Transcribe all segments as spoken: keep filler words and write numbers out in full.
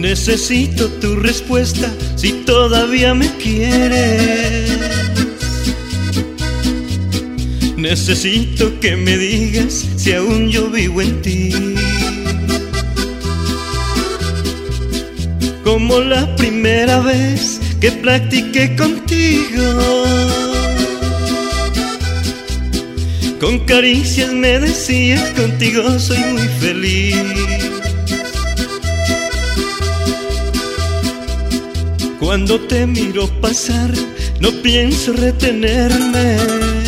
Necesito tu respuesta si todavía me quieres. Necesito que me digas si aún yo vivo en ti. Como la primera vez que platiqué contigo, con caricias me decías, contigo soy muy feliz. Cuando te miro pasar, no pienso retenerme,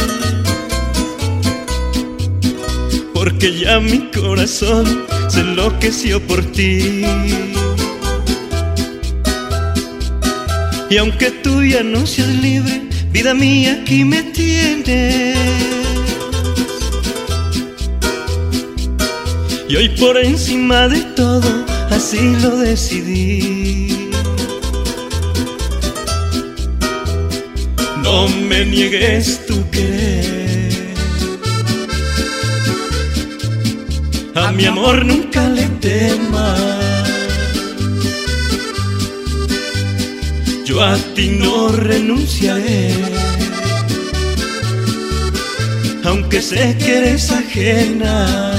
porque ya mi corazón se enloqueció por ti. Y aunque tú ya no seas libre, vida mía, aquí me tienes. Y hoy por encima de todo, así lo decidí. No me niegues tu querer, a mi amor nunca le temas. Yo a ti no renunciaré, aunque sé que eres ajena.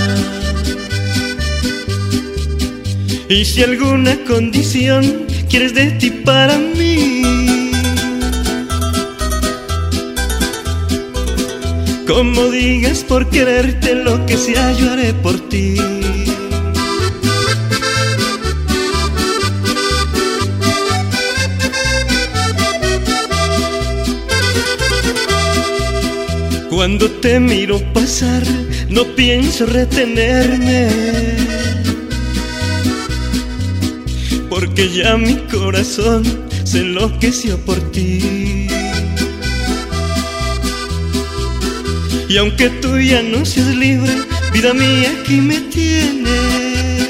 Y si alguna condición quieres de ti para mí, como digas, por quererte lo que sea yo haré por ti. Cuando te miro pasar, no pienso retenerme, porque ya mi corazón se enloqueció por ti. Y aunque tú ya no seas libre, vida mía, aquí me tienes.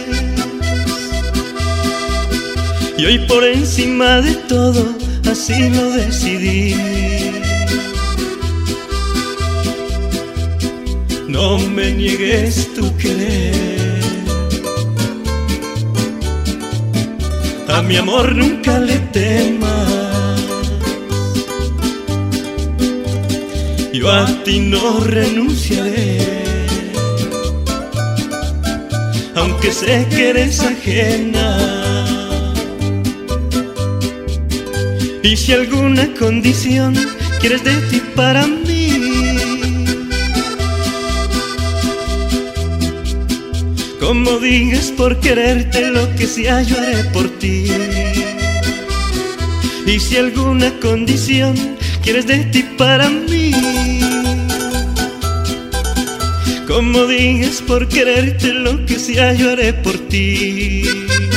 Y hoy por encima de todo, así lo decidí. No me niegues tu querer, a mi amor nunca le temas. Yo a ti no renunciaré, aunque sé que eres ajena. Y si alguna condición quieres de ti para mí, como digas, por quererte lo que sea yo haré por ti. Y si alguna condición quieres de ti para mí, como digas, por quererte lo que sea yo haré por ti.